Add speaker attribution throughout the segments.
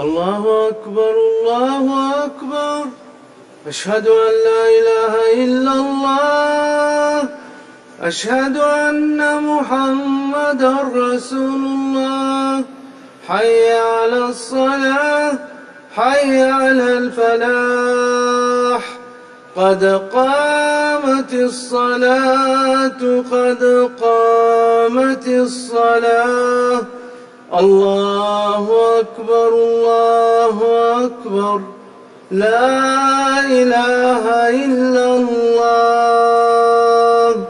Speaker 1: الله أكبر الله أكبر. أشهد أن لا إله إلا الله. أشهد أن محمدا رسول الله. حي على الصلاة حي على الفلاح. قد قامت الصلاة قد قامت الصلاة. الله أكبر الله أكبر. لا إله إلا الله.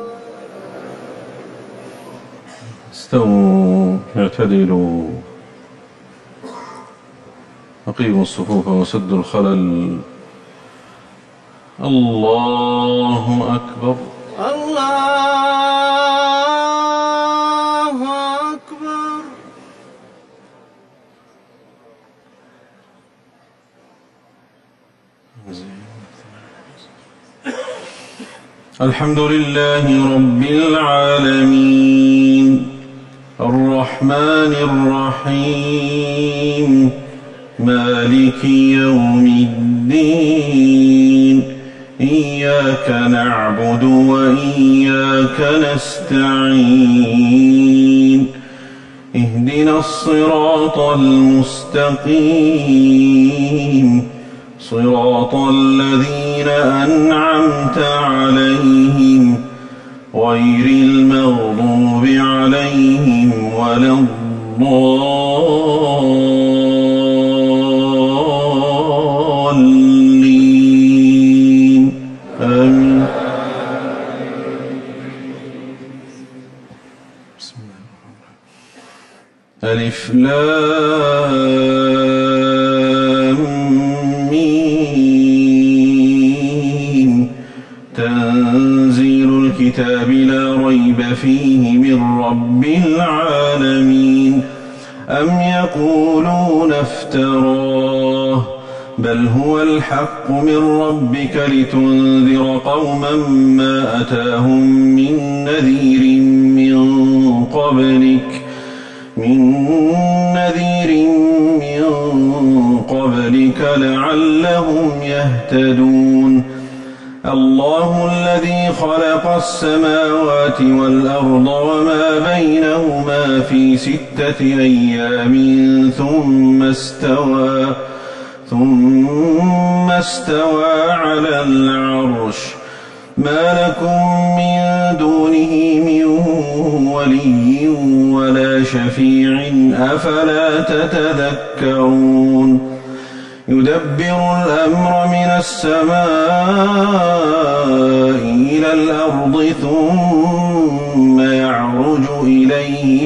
Speaker 2: استووا اعتدلوا أقيموا الصفوف وسدوا الخلل. الله أكبر
Speaker 1: الله أكبر.
Speaker 2: الحمد لله رب العالمين الرحمن الرحيم مالك يوم الدين. إياك نعبد وإياك نستعين. اهدنا الصراط المستقيم صراط الذين أنعمت عليهم غير المغضوب عليهم ولا الضالين. آمين. بسم الله الرحمن الرحيم. ألف لام ميم. تنزيل الكتاب لا ريب فيه من رب العالمين. أم يقولون افتراه بل هو الحق من ربك لتنذر قوما ما أتاهم من نذير من قبلك لعلهم يهتدون. الله الذي خلق السماوات والأرض وما بينهما في 6 أيام ثم استوى على العرش. ما لكم من دونه من ولي ولا شفيع أفلا تتذكرون. يدبر الأمر من السماء إلى الأرض ثم يعرج إليه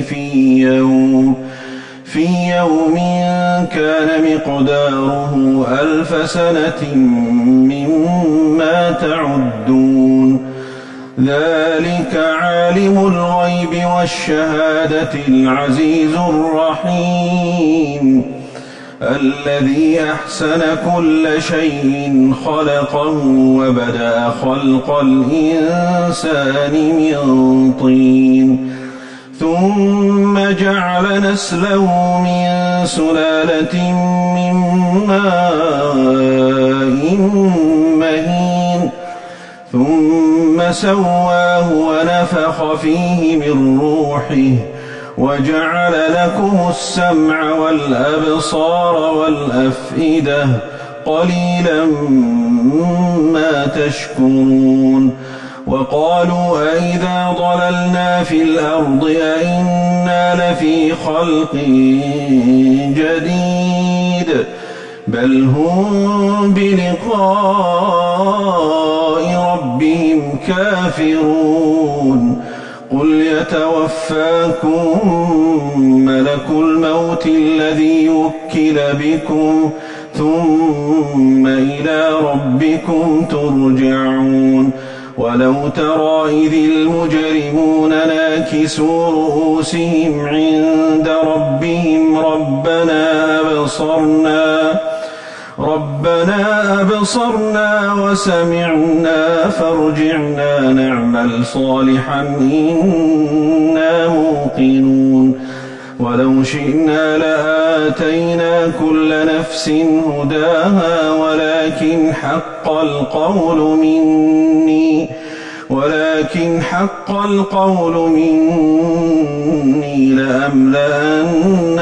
Speaker 2: في يوم كان مقداره 1000 سنة مما تعدون. ذلك عالم الغيب والشهادة العزيز الرحيم الذي أحسن كل شيء خلقه وبدأ خلق الإنسان من طين ثم جعل نسله من سلالة من ماء مهين ثم سواه ونفخ فيه من روحه وجعل لكم السمع والأبصار والأفئدة قليلا ما تشكرون. وقالوا أئذا ضللنا في الأرض أئنا لفي خلق جديد بل هم بلقاء ربهم كافرون. قل يتوفاكم ملك الموت الذي وكل بكم ثم إلى ربكم ترجعون. ولو ترى إذ المجرمون ناكسوا رؤوسهم عند ربهم ربنا أبصرنا وسمعنا فارجعنا نعمل صالحا إنا موقنون. ولو شئنا لآتينا كل نفس هداها ولكن حق القول مني لأملأن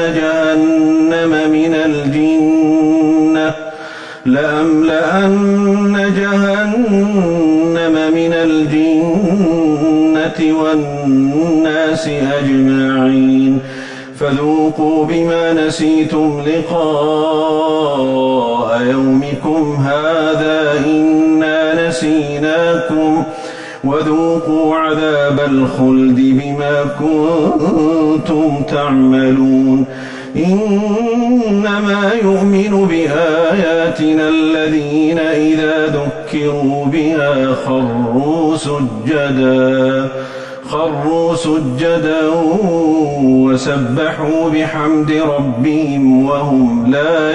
Speaker 2: جهنم من الجنة والناس أجمعين فذوقوا بما نسيتم لقاء يومكم هذا إنا نسيناكم وذوقوا عذاب الخلد بما كنتم تعملون إنما يؤمن بآياتنا الذين إذا ذكروا بها خروا سجدا وسبحوا بحمد ربهم وهم لا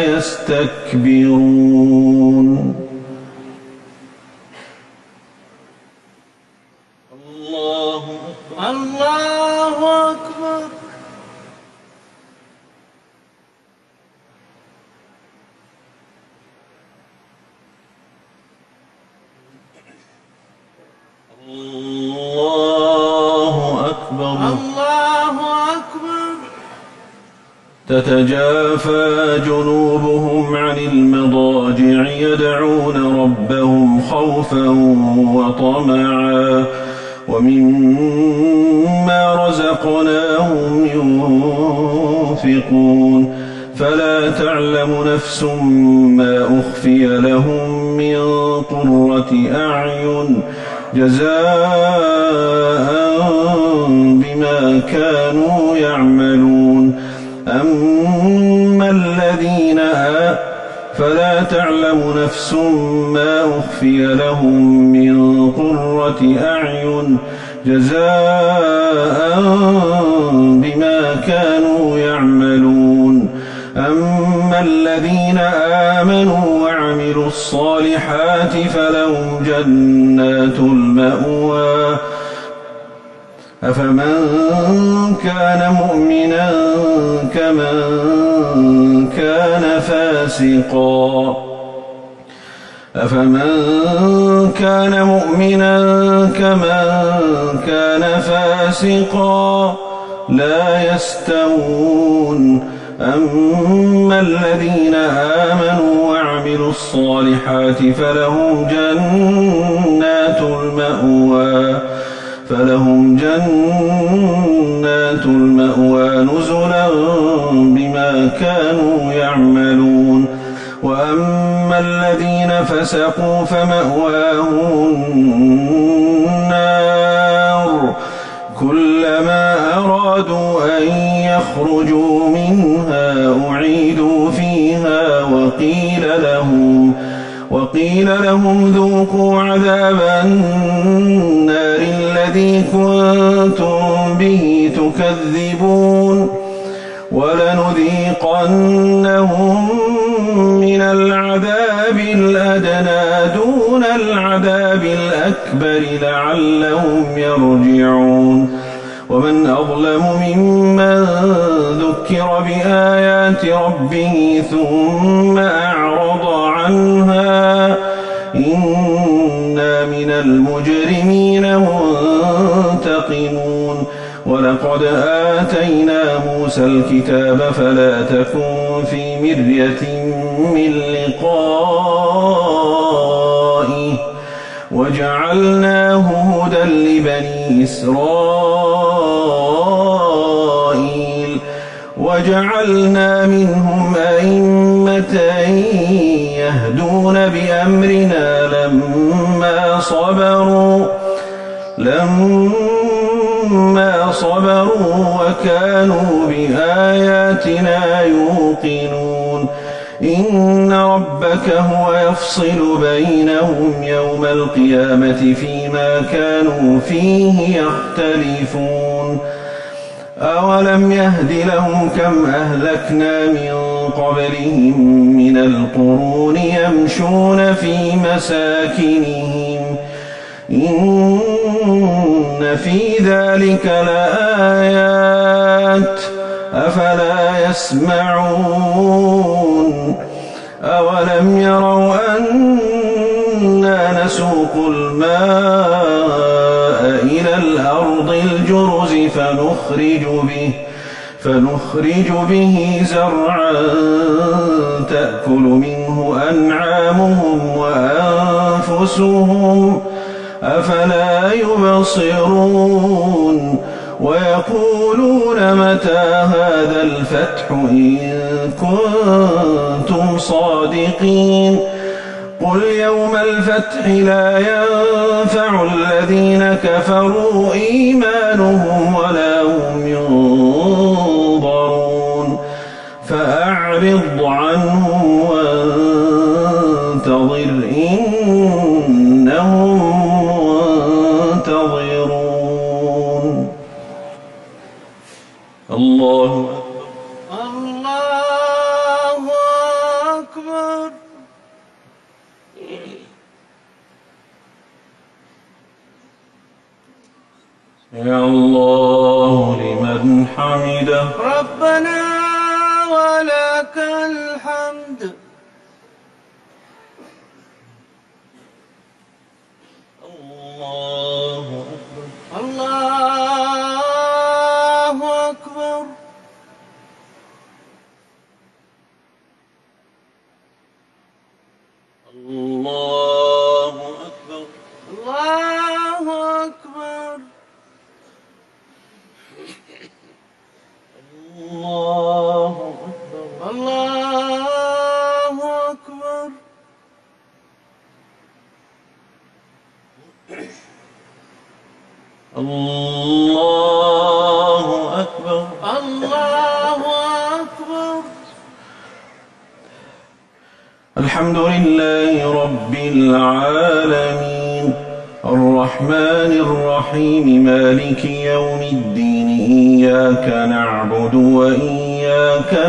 Speaker 2: يستكبرون. الله أكبر. الله أكبر. تتجافى جنوبهم عن المضاجع يدعون ربهم خوفا وطمعا ومما رزقناهم ينفقون فلا تعلم نفس ما أخفي لهم من قرة أعين جزاء بما كانوا يعملون فلا تعلم نفس ما أخفي لهم من قرة أعين جزاء بما كانوا يعملون أما الذين آمنوا وعملوا الصالحات فلهم جنات المأوى أفمن كان مؤمنا كمن كان فاسقا لا يستوون أما الذين آمنوا وعملوا الصالحات فلهم جنات المأوى نزلا بما كانوا يعملون وأما الذين فسقوا فمأواهم النار كلما أرادوا أن يخرجوا منها أعيدوا فيها وقيل لهم ذوقوا عذاب النار الذي كنتم به تكذبون ولنذيقنهم من العذاب الأدنى دون العذاب الأكبر لعلهم يرجعون ومن أظلم ممن ذكر بآيات ربه ثم أعرض عنها إنا من المجرمين منتقمون ولقد آتينا موسى الكتاب فلا تكن في مرية من لقائه وجعلناه هدى لبني إسرائيل وجعلنا منهم أئمة يهدون بأمرنا لما صبروا وكانوا بآياتنا يوقنون إن ربك هو يفصل بينهم يوم القيامة فيما كانوا فيه يختلفون أولم يهد لهم كم أهلكنا من قبلهم من القرون يمشون في مساكنهم إن في ذلك لآيات أفلا يسمعون أولم يروا أنا نسوق الماء إلى الأرض الجرز فنخرج به زرعا تأكل منه أنعامهم وأنفسهم أفلا يبصرون ويقولون متى هذا الفتح إن كنتم صادقين قل يوم الفتح لا ينفع الذين كفروا إيمانهم ولا هم ينظرون فأعرض عنهم وانتظر إنهم منتظرون. الله
Speaker 1: أكبر.
Speaker 2: يا الله لمن حمده
Speaker 1: ربنا ولك الحمد.
Speaker 2: الله أكبر.
Speaker 1: الله أكبر.
Speaker 2: الله أكبر.
Speaker 1: الله أكبر.
Speaker 2: الله أكبر.
Speaker 1: الله أكبر.
Speaker 2: الله أكبر.
Speaker 1: الله أكبر.
Speaker 2: الحمد لله رب العالمين الرحمن الرحيم مالك يوم الدين إياك نعبد وإياك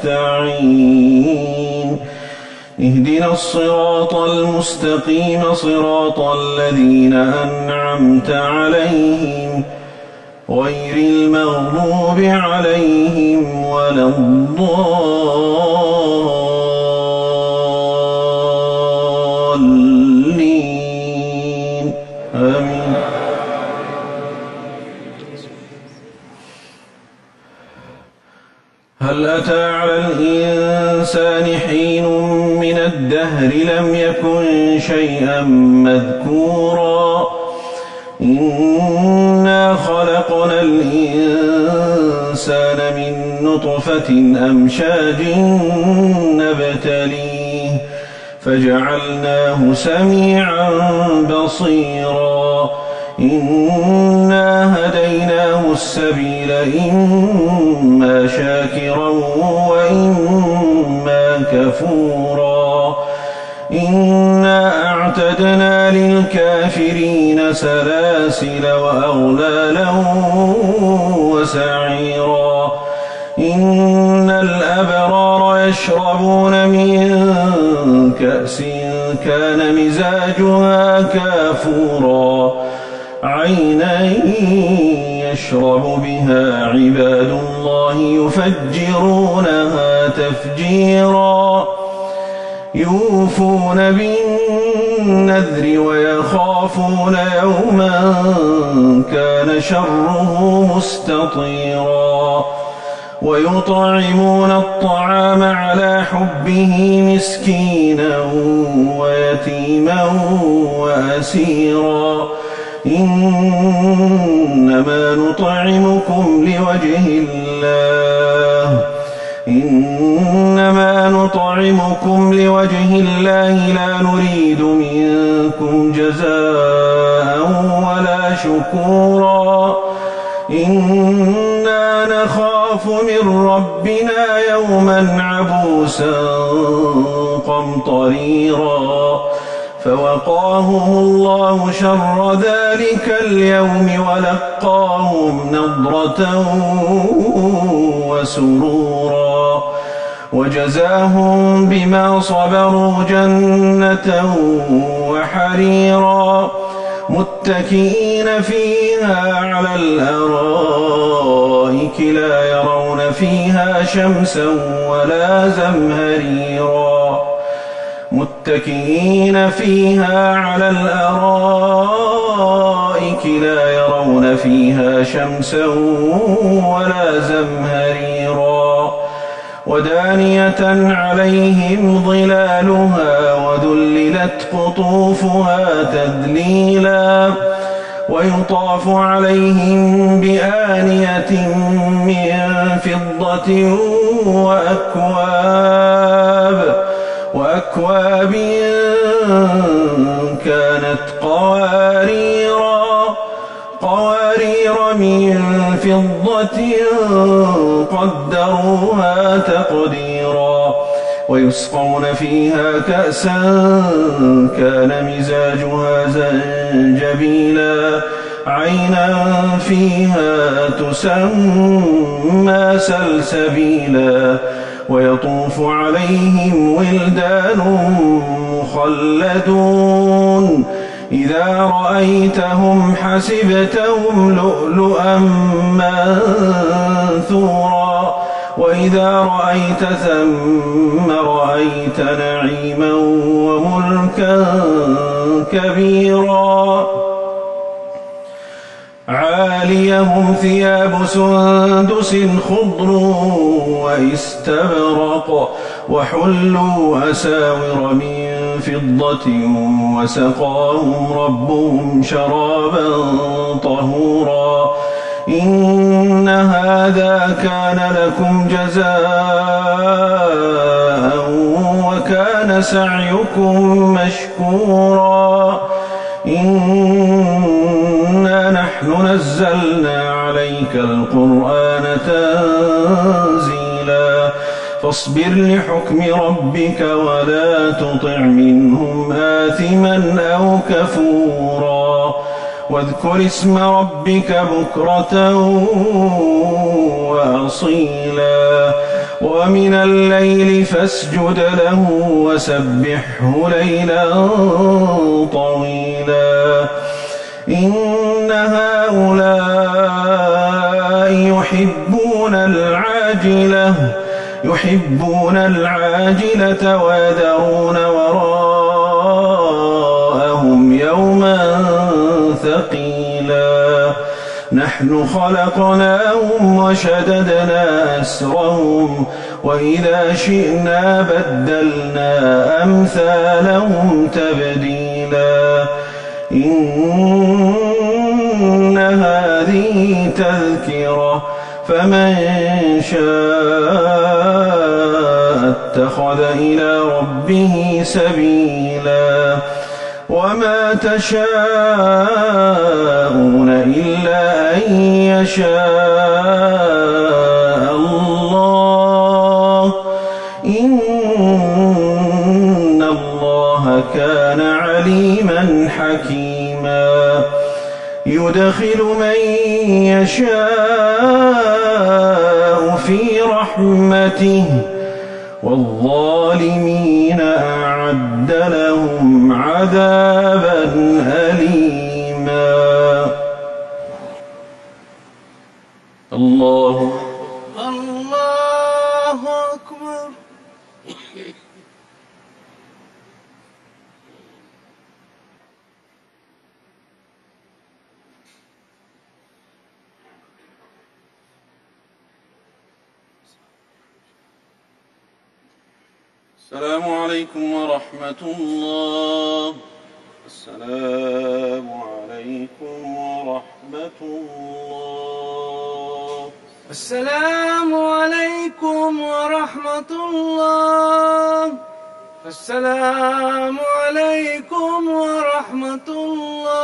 Speaker 2: نستعين اهدنا الصراط المستقيم صراط الذين أنعمت عليهم غير المغضوب عليهم ولا الضالين آمين. هل أتى على الإنسان حين من الدهر لم يكن شيئا مذكورا إنا خلقنا الإنسان من نطفة أمشاج نبتليه فجعلناه سميعا بصيرا إنا هديناه السبيل إما شاكرا وإما كفورا إنا أعتدنا للكافرين سلاسل وأغلالا وسعيرا إن الأبرار يشربون من كأس كان مزاجها كافورا عينا يشرب بها عباد الله يفجرونها تفجيرا يوفون بالنذر ويخافون يوما كان شره مستطيرا ويطعمون الطعام على حبه مسكينا ويتيما وأسيرا إنما نطعمكم لوجه الله لا نريد منكم جزاء ولا شكورا إنا نخاف من ربنا يوما عبوسا قمطريرا فوقاهم الله شر ذلك اليوم ولقاهم نضرة وسرورا وجزاهم بما صبروا جنة وحريرا متكئين فيها على الأرائك لا يرون فيها شمسا ولا زمهريرا متكئين فيها على الأرائك لا يرون فيها شمسا ولا زمهريرا ودانية عليهم ظلالها وذللت قطوفها تذليلا ويطاف عليهم بآنية من فضة وأكواب كانت قوارير من فضة قدروها تقديرا ويسقون فيها كأسا كان مزاجها زنجبيلا عينا فيها تسمى سلسبيلا ويطوف عليهم ولدان مخلدون إذا رأيتهم حسبتهم لؤلؤا منثورا وإذا رأيت ثم رأيت نعيما وملكا كبيرا عاليهم ثياب سندس خضر واستبرق وحلوا أساور من فضة وسقاهم ربهم شرابا طهورا إن هذا كان لكم جزاء وكان سعيكم مشكورا إنا نحن نزلنا عليك القرآن تنزيلا فاصبر لحكم ربك ولا تطع منهم آثما أو كفورا واذكر اسم ربك بكرة وأصيلا ومن الليل فاسجد له وسبحه ليلا طويلا إن هؤلاء يحبون العاجلة ويذرون وراءهم يوما ثقيلا نحن خلقناهم وشددنا أسرهم وإذا شئنا بدلنا أمثالهم تبديلا إن هذه تذكرة فمن شاء اتخذ إلى ربه سبيلا وما تشاءون إلا أن يشاء الله إن الله كان عليما حكيما يدخل من يشاء في رحمته والظالمين أعد لهم عذابا أليما الله
Speaker 1: أكبر.
Speaker 2: السلام عليكم ورحمة الله. السلام عليكم ورحمة الله.
Speaker 1: السلام عليكم ورحمة الله. السلام عليكم ورحمة الله.